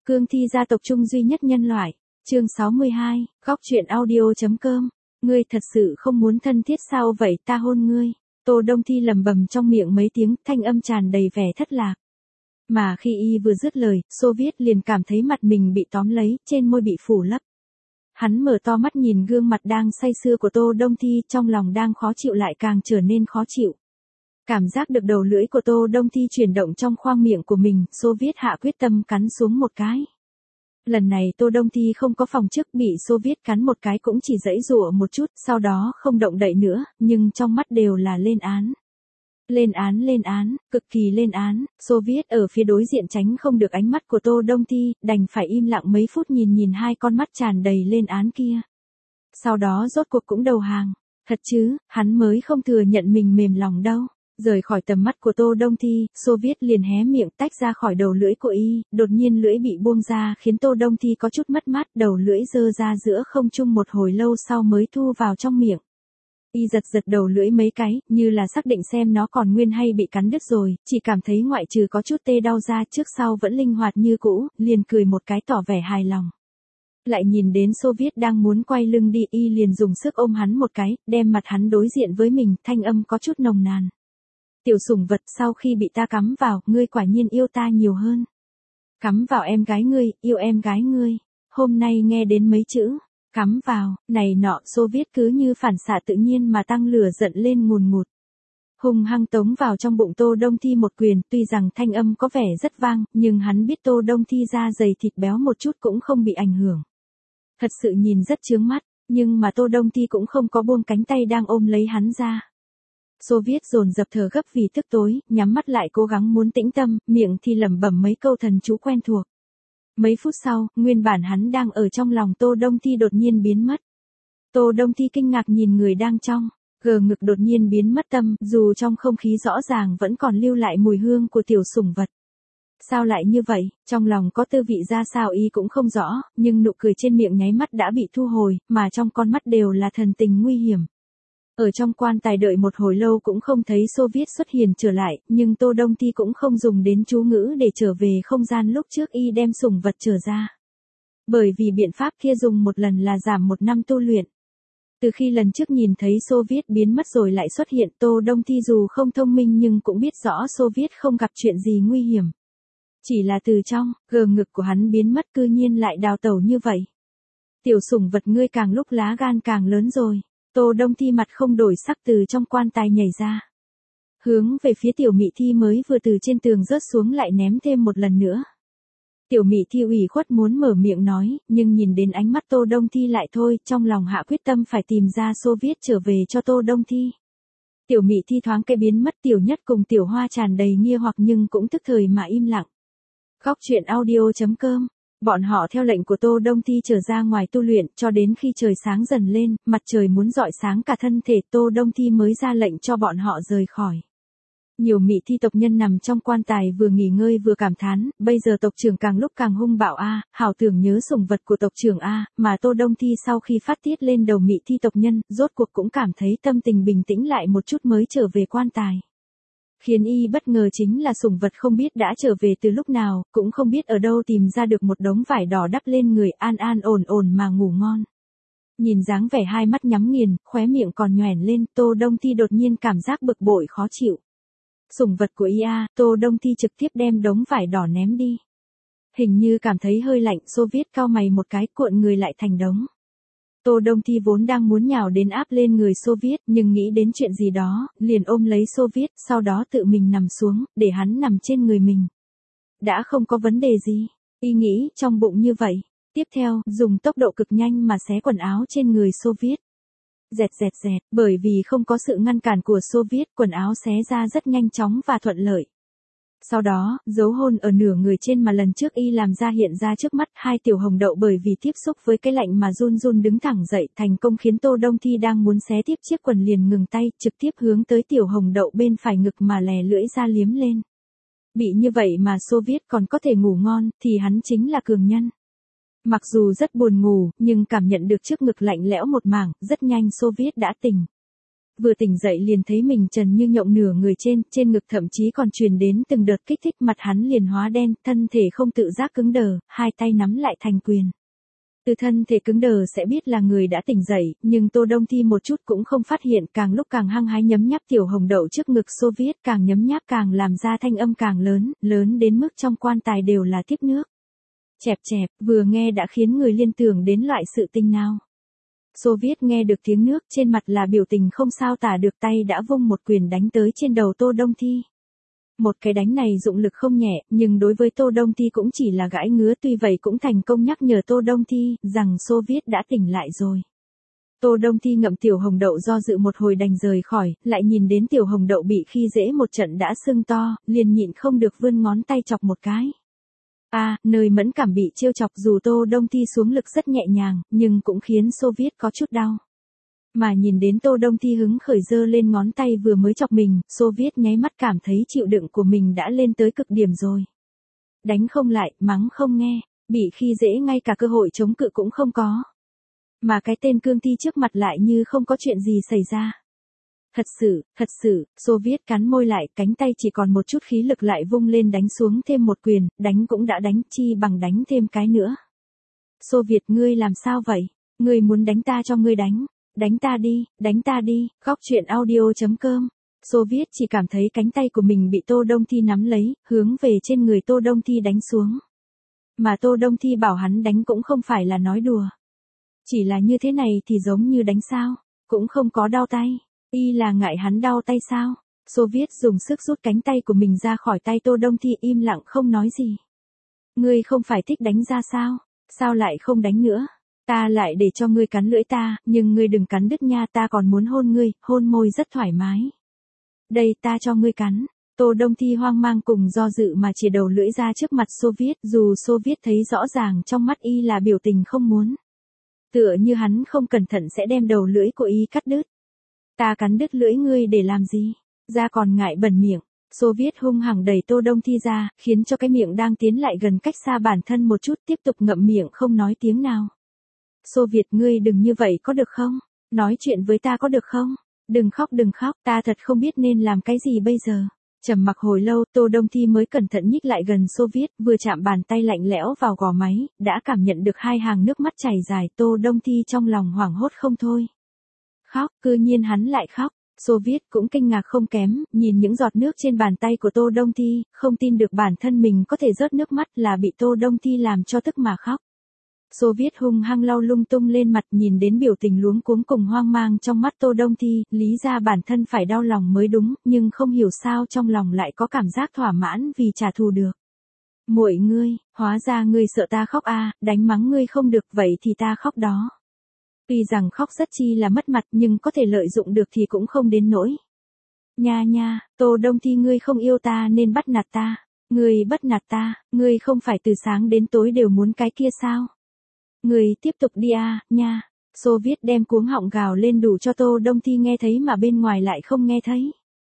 Cương thi gia tộc trung duy nhất nhân loại. Chương 62, góc truyện audio.com. Ngươi thật sự không muốn thân thiết sao vậy, ta hôn ngươi. Tô Đông Thi lẩm bẩm trong miệng mấy tiếng, thanh âm tràn đầy vẻ thất lạc. Mà khi y vừa dứt lời, Xô Viết liền cảm thấy mặt mình bị tóm lấy, trên môi bị phủ lấp. Hắn mở to mắt nhìn gương mặt đang say sưa của Tô Đông Thi, trong lòng đang khó chịu lại càng trở nên khó chịu. Cảm giác được đầu lưỡi của Tô Đông Thi chuyển động trong khoang miệng của mình, Xô Viết hạ quyết tâm cắn xuống một cái. Lần này Tô Đông Thi không có phòng trước, bị Xô Viết cắn một cái cũng chỉ giãy giụa một chút, sau đó không động đậy nữa, nhưng trong mắt đều là lên án. Lên án, cực kỳ lên án. Xô Viết ở phía đối diện tránh không được ánh mắt của Tô Đông Thi, đành phải im lặng mấy phút nhìn hai con mắt tràn đầy lên án kia. Sau đó rốt cuộc cũng đầu hàng. Thật chứ, hắn mới không thừa nhận mình mềm lòng đâu. Rời khỏi tầm mắt của Tô Đông Thi, Xô Viết liền hé miệng tách ra khỏi đầu lưỡi của y, đột nhiên lưỡi bị buông ra khiến Tô Đông Thi có chút mất mát, đầu lưỡi giơ ra giữa không trung một hồi lâu sau mới thu vào trong miệng. Y giật đầu lưỡi mấy cái, như là xác định xem nó còn nguyên hay bị cắn đứt rồi, chỉ cảm thấy ngoại trừ có chút tê đau ra trước sau vẫn linh hoạt như cũ, liền cười một cái tỏ vẻ hài lòng. Lại nhìn đến Xô Viết đang muốn quay lưng đi, y liền dùng sức ôm hắn một cái, đem mặt hắn đối diện với mình, thanh âm có chút nồng nàn. Tiểu sủng vật, sau khi bị ta cắm vào, ngươi quả nhiên yêu ta nhiều hơn. Cắm vào em gái ngươi, yêu em gái ngươi. Hôm nay nghe đến mấy chữ, cắm vào, này nọ, Xô Viết cứ như phản xạ tự nhiên mà tăng lửa giận lên ngùn ngụt. Hùng hăng tống vào trong bụng Tô Đông Thi một quyền, tuy rằng thanh âm có vẻ rất vang, nhưng hắn biết Tô Đông Thi da dày thịt béo một chút cũng không bị ảnh hưởng. Thật sự nhìn rất chướng mắt, nhưng mà Tô Đông Thi cũng không có buông cánh tay đang ôm lấy hắn ra. Xô Viết dồn dập thở gấp vì tức tối, nhắm mắt lại cố gắng muốn tĩnh tâm, miệng thì lẩm bẩm mấy câu thần chú quen thuộc. Mấy phút sau, nguyên bản hắn đang ở trong lòng Tô Đông Thi đột nhiên biến mất. Tô Đông Thi kinh ngạc nhìn người đang trong gờ ngực đột nhiên biến mất tâm, dù trong không khí rõ ràng vẫn còn lưu lại mùi hương của tiểu sủng vật. Sao lại như vậy, trong lòng có tư vị ra sao y cũng không rõ, nhưng nụ cười trên miệng nháy mắt đã bị thu hồi, mà trong con mắt đều là thần tình nguy hiểm. Ở trong quan tài đợi một hồi lâu cũng không thấy Xô Viết xuất hiện trở lại, nhưng Tô Đông Thi cũng không dùng đến chú ngữ để trở về không gian lúc trước y đem sủng vật trở ra. Bởi vì biện pháp kia dùng một lần là giảm 1 năm tu luyện. Từ khi lần trước nhìn thấy Xô Viết biến mất rồi lại xuất hiện, Tô Đông Thi dù không thông minh nhưng cũng biết rõ Xô Viết không gặp chuyện gì nguy hiểm. Chỉ là từ trong gờ ngực của hắn biến mất cư nhiên lại đào tẩu như vậy. Tiểu sủng vật, ngươi càng lúc lá gan càng lớn rồi. Tô Đông Thi mặt không đổi sắc từ trong quan tài nhảy ra. Hướng về phía Tiểu Mị Thi mới vừa từ trên tường rớt xuống lại ném thêm một lần nữa. Tiểu Mị Thi ủy khuất muốn mở miệng nói, nhưng nhìn đến ánh mắt Tô Đông Thi lại thôi, trong lòng hạ quyết tâm phải tìm ra Xô Viết trở về cho Tô Đông Thi. Tiểu Mị Thi thoáng cái biến mất, Tiểu Nhất cùng Tiểu Hoa tràn đầy nghi hoặc nhưng cũng tức thời mà im lặng. Góc truyện audio.com. Bọn họ theo lệnh của Tô Đông Thi trở ra ngoài tu luyện, cho đến khi trời sáng dần lên, mặt trời muốn rọi sáng cả thân thể, Tô Đông Thi mới ra lệnh cho bọn họ rời khỏi. Nhiều Mị Thi tộc nhân nằm trong quan tài vừa nghỉ ngơi vừa cảm thán, bây giờ tộc trưởng càng lúc càng hung bạo a, hảo tưởng nhớ sủng vật của tộc trưởng a, mà Tô Đông Thi sau khi phát tiết lên đầu Mị Thi tộc nhân, rốt cuộc cũng cảm thấy tâm tình bình tĩnh lại một chút mới trở về quan tài. Khiến y bất ngờ chính là sủng vật không biết đã trở về từ lúc nào, cũng không biết ở đâu tìm ra được một đống vải đỏ đắp lên người, an an ổn ổn mà ngủ ngon. Nhìn dáng vẻ hai mắt nhắm nghiền, khóe miệng còn nhoẻn lên, Tô Đông Thi đột nhiên cảm giác bực bội khó chịu. Sủng vật của y a, Tô Đông Thi trực tiếp đem đống vải đỏ ném đi. Hình như cảm thấy hơi lạnh, Xô Viết cau mày một cái, cuộn người lại thành đống. Tô Đông Thi vốn đang muốn nhào đến áp lên người Xô Viết, nhưng nghĩ đến chuyện gì đó, liền ôm lấy Xô Viết, sau đó tự mình nằm xuống, để hắn nằm trên người mình. Đã không có vấn đề gì, y nghĩ trong bụng như vậy. Tiếp theo, dùng tốc độ cực nhanh mà xé quần áo trên người Xô Viết. Dẹt, bởi vì không có sự ngăn cản của Xô Viết, quần áo xé ra rất nhanh chóng và thuận lợi. Sau đó, dấu hôn ở nửa người trên mà lần trước y làm ra hiện ra trước mắt, hai tiểu hồng đậu bởi vì tiếp xúc với cái lạnh mà run run đứng thẳng dậy, thành công khiến Tô Đông Thi đang muốn xé tiếp chiếc quần liền ngừng tay, trực tiếp hướng tới tiểu hồng đậu bên phải ngực mà lè lưỡi ra liếm lên. Bị như vậy mà Xô Viết còn có thể ngủ ngon, thì hắn chính là cường nhân. Mặc dù rất buồn ngủ, nhưng cảm nhận được trước ngực lạnh lẽo một mảng, rất nhanh Xô Viết đã tỉnh. vừa tỉnh dậy liền thấy mình trần như nhộng nửa người trên ngực thậm chí còn truyền đến từng đợt kích thích, mặt hắn liền hóa đen, thân thể không tự giác cứng đờ, hai tay nắm lại thành quyền. Từ thân thể cứng đờ sẽ biết là người đã tỉnh dậy, nhưng Tô Đông Thi một chút cũng không phát hiện, càng lúc càng hăng hái nhấm nháp tiểu hồng đậu trước ngực Xô Viết, càng nhấm nháp càng làm ra thanh âm càng lớn, lớn đến mức trong quan tài đều là tiếp nước. Chẹp chẹp, vừa nghe đã khiến người liên tưởng đến loại sự tình nào. Xô Viết nghe được tiếng nước, trên mặt là biểu tình không sao tả được, tay đã vung một quyền đánh tới trên đầu Tô Đông Thi. Một cái đánh này dụng lực không nhẹ, nhưng đối với Tô Đông Thi cũng chỉ là gãi ngứa, tuy vậy cũng thành công nhắc nhở Tô Đông Thi rằng Xô Viết đã tỉnh lại rồi. Tô Đông Thi ngậm tiểu hồng đậu do dự một hồi đành rời khỏi, lại nhìn đến tiểu hồng đậu bị khi dễ một trận đã sưng to, liền nhịn không được vươn ngón tay chọc một cái. Nơi mẫn cảm bị trêu chọc dù Tô Đông Thi xuống lực rất nhẹ nhàng, nhưng cũng khiến Xô Viết có chút đau. Mà nhìn đến Tô Đông Thi hứng khởi giơ lên ngón tay vừa mới chọc mình, Xô Viết nháy mắt cảm thấy chịu đựng của mình đã lên tới cực điểm rồi. Đánh không lại, mắng không nghe, bị khi dễ ngay cả cơ hội chống cự cũng không có. Mà cái tên cương thi trước mặt lại như không có chuyện gì xảy ra. Thật sự, Xô Viết cắn môi lại, cánh tay chỉ còn một chút khí lực lại vung lên đánh xuống thêm một quyền, đánh cũng đã đánh, chi bằng đánh thêm cái nữa. Xô Việt, ngươi làm sao vậy? Ngươi muốn đánh ta cho ngươi đánh. Đánh ta đi, góc truyện audio.com. Xô Viết chỉ cảm thấy cánh tay của mình bị Tô Đông Thi nắm lấy, hướng về trên người Tô Đông Thi đánh xuống. Mà Tô Đông Thi bảo hắn đánh cũng không phải là nói đùa. Chỉ là như thế này thì giống như đánh sao, cũng không có đau tay. Y là ngại hắn đau tay sao? Xô Viết dùng sức rút cánh tay của mình ra khỏi tay Tô Đông Thi, im lặng không nói gì. Ngươi không phải thích đánh ra sao? Sao lại không đánh nữa? Ta lại để cho ngươi cắn lưỡi ta, nhưng ngươi đừng cắn đứt nha, ta còn muốn hôn ngươi, hôn môi rất thoải mái. Đây, ta cho ngươi cắn. Tô Đông Thi hoang mang cùng do dự mà chìa đầu lưỡi ra trước mặt Xô Viết, dù Xô Viết thấy rõ ràng trong mắt y là biểu tình không muốn. Tựa như hắn không cẩn thận sẽ đem đầu lưỡi của y cắt đứt. Ta cắn đứt lưỡi ngươi để làm gì? Ra còn ngại bẩn miệng. Xô Viết hung hăng đẩy Tô Đông Thi ra, khiến cho cái miệng đang tiến lại gần cách xa bản thân một chút, tiếp tục ngậm miệng không nói tiếng nào. Xô Việt, ngươi đừng như vậy có được không? Nói chuyện với ta có được không? Đừng khóc, ta thật không biết nên làm cái gì bây giờ. Trầm mặc hồi lâu, Tô Đông Thi mới cẩn thận nhích lại gần Xô Viết, vừa chạm bàn tay lạnh lẽo vào gò máy, đã cảm nhận được hai hàng nước mắt chảy dài, Tô Đông Thi trong lòng hoảng hốt không thôi. Khóc, cư nhiên hắn lại khóc. Xô Viết cũng kinh ngạc không kém, nhìn những giọt nước trên bàn tay của Tô Đông Thi, không tin được bản thân mình có thể rớt nước mắt, là bị Tô Đông Thi làm cho tức mà khóc. Xô Viết hung hăng lau lung tung lên mặt, nhìn đến biểu tình luống cuống cùng hoang mang trong mắt Tô Đông Thi, lý ra bản thân phải đau lòng mới đúng, nhưng không hiểu sao trong lòng lại có cảm giác thỏa mãn vì trả thù được. Muội ngươi, hóa ra ngươi sợ ta khóc đánh mắng ngươi không được, vậy thì ta khóc đó. Tuy rằng khóc rất chi là mất mặt nhưng có thể lợi dụng được thì cũng không đến nỗi. Nha, Tô Đông Thi, ngươi không yêu ta nên bắt nạt ta. Ngươi bắt nạt ta, ngươi không phải từ sáng đến tối đều muốn cái kia sao? Ngươi tiếp tục đi nha. Xô Viết đem cuống họng gào lên đủ cho Tô Đông Thi nghe thấy mà bên ngoài lại không nghe thấy.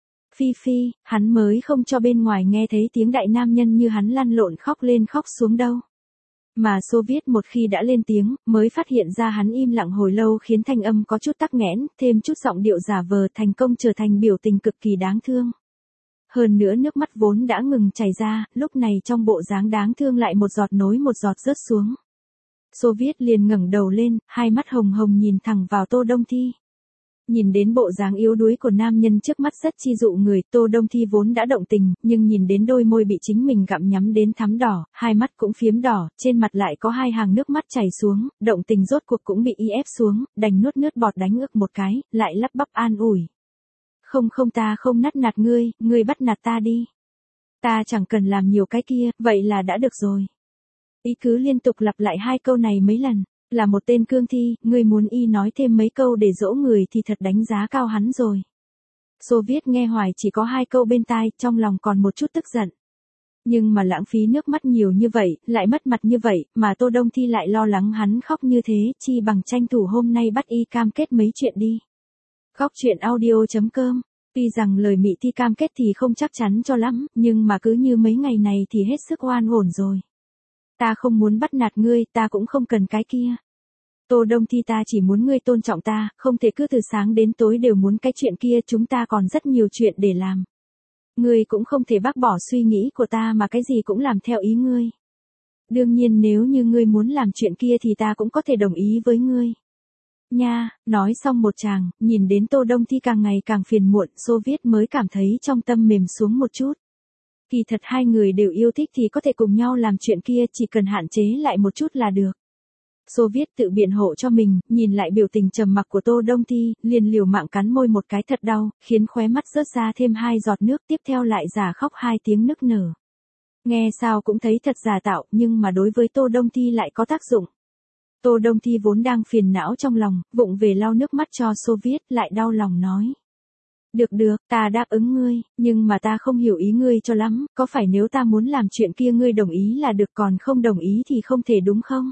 Phi, hắn mới không cho bên ngoài nghe thấy tiếng đại nam nhân như hắn lăn lộn khóc lên khóc xuống đâu. Mà Xô Viết một khi đã lên tiếng, mới phát hiện ra hắn im lặng hồi lâu khiến thanh âm có chút tắc nghẽn, thêm chút giọng điệu giả vờ, thành công trở thành biểu tình cực kỳ đáng thương. Hơn nữa nước mắt vốn đã ngừng chảy ra, lúc này trong bộ dáng đáng thương lại một giọt nối một giọt rớt xuống. Xô Viết liền ngẩng đầu lên, hai mắt hồng hồng nhìn thẳng vào Tô Đông Thi. Nhìn đến bộ dáng yếu đuối của nam nhân trước mắt rất chi dụ người, Tô Đông Thi vốn đã động tình, nhưng nhìn đến đôi môi bị chính mình gặm nhắm đến thắm đỏ, hai mắt cũng phiếm đỏ, trên mặt lại có hai hàng nước mắt chảy xuống, động tình rốt cuộc cũng bị ép xuống, đành nuốt nước bọt đánh ực một cái, lại lắp bắp an ủi. Không, ta không nạt ngươi, ngươi bắt nạt ta đi. Ta chẳng cần làm nhiều cái kia, vậy là đã được rồi. Y cứ liên tục lặp lại hai câu này mấy lần. Là một tên cương thi, ngươi muốn y nói thêm mấy câu để dỗ người thì thật đánh giá cao hắn rồi. Xô Viết nghe hoài chỉ có hai câu bên tai, trong lòng còn một chút tức giận. Nhưng mà lãng phí nước mắt nhiều như vậy, lại mất mặt như vậy, mà Tô Đông Thi lại lo lắng hắn khóc như thế, chi bằng tranh thủ hôm nay bắt y cam kết mấy chuyện đi. Góc truyện audio.com. Tuy rằng lời Mị Thi cam kết thì không chắc chắn cho lắm, nhưng mà cứ như mấy ngày này thì hết sức oan uổng rồi. Ta không muốn bắt nạt ngươi, ta cũng không cần cái kia. Tô Đông Thi, ta chỉ muốn ngươi tôn trọng ta, không thể cứ từ sáng đến tối đều muốn cái chuyện kia, chúng ta còn rất nhiều chuyện để làm. Ngươi cũng không thể bác bỏ suy nghĩ của ta mà cái gì cũng làm theo ý ngươi. Đương nhiên nếu như ngươi muốn làm chuyện kia thì ta cũng có thể đồng ý với ngươi. Nha, nói xong một tràng, nhìn đến Tô Đông Thi càng ngày càng phiền muộn, Xô Viết mới cảm thấy trong tâm mềm xuống một chút. Kỳ thật hai người đều yêu thích thì có thể cùng nhau làm chuyện kia, chỉ cần hạn chế lại một chút là được. Xô Viết tự biện hộ cho mình, nhìn lại biểu tình trầm mặc của Tô Đông Thi, liền liều mạng cắn môi một cái thật đau, khiến khóe mắt rớt ra thêm 2 giọt nước, tiếp theo lại giả khóc 2 tiếng nức nở. Nghe sao cũng thấy thật giả tạo, nhưng mà đối với Tô Đông Thi lại có tác dụng. Tô Đông Thi vốn đang phiền não trong lòng, vụng về lau nước mắt cho Xô Viết, lại đau lòng nói. Được được, ta đáp ứng ngươi, nhưng mà ta không hiểu ý ngươi cho lắm, có phải nếu ta muốn làm chuyện kia ngươi đồng ý là được, còn không đồng ý thì không thể đúng không?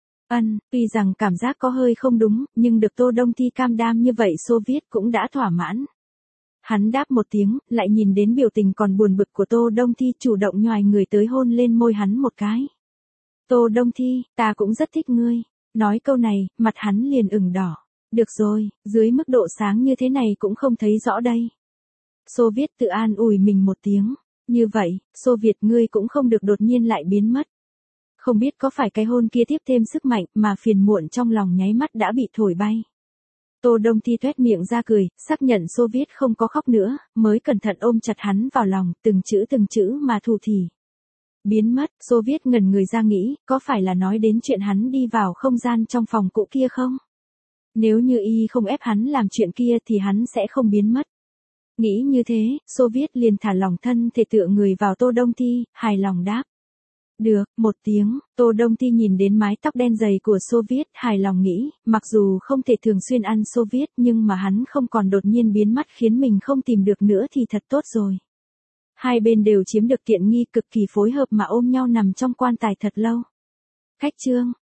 Tuy rằng cảm giác có hơi không đúng, nhưng được Tô Đông Thi cam đoan như vậy Xô Viết cũng đã thỏa mãn. Hắn đáp một tiếng, lại nhìn đến biểu tình còn buồn bực của Tô Đông Thi, chủ động nhoài người tới hôn lên môi hắn một cái. Tô Đông Thi, ta cũng rất thích ngươi. Nói câu này, mặt hắn liền ửng đỏ. Được rồi, dưới mức độ sáng như thế này cũng không thấy rõ đây. Xô Viết tự an ủi mình một tiếng. Như vậy, Xô Việt ngươi cũng không được đột nhiên lại biến mất. Không biết có phải cái hôn kia tiếp thêm sức mạnh mà phiền muộn trong lòng nháy mắt đã bị thổi bay. Tô Đông Thi tuét miệng ra cười, xác nhận Xô Viết không có khóc nữa, mới cẩn thận ôm chặt hắn vào lòng, từng chữ mà thủ thỉ. Biến mất, Xô Viết ngẩn người ra nghĩ, có phải là nói đến chuyện hắn đi vào không gian trong phòng cũ kia không? Nếu như y không ép hắn làm chuyện kia thì hắn sẽ không biến mất. Nghĩ như thế, Xô Viết liền thả lỏng thân thể tựa người vào Tô Đông Thi, hài lòng đáp. Được, một tiếng, Tô Đông Thi nhìn đến mái tóc đen dày của Xô Viết, hài lòng nghĩ, mặc dù không thể thường xuyên ăn Xô Viết nhưng mà hắn không còn đột nhiên biến mất khiến mình không tìm được nữa thì thật tốt rồi. Hai bên đều chiếm được tiện nghi, cực kỳ phối hợp mà ôm nhau nằm trong quan tài thật lâu. Khách chương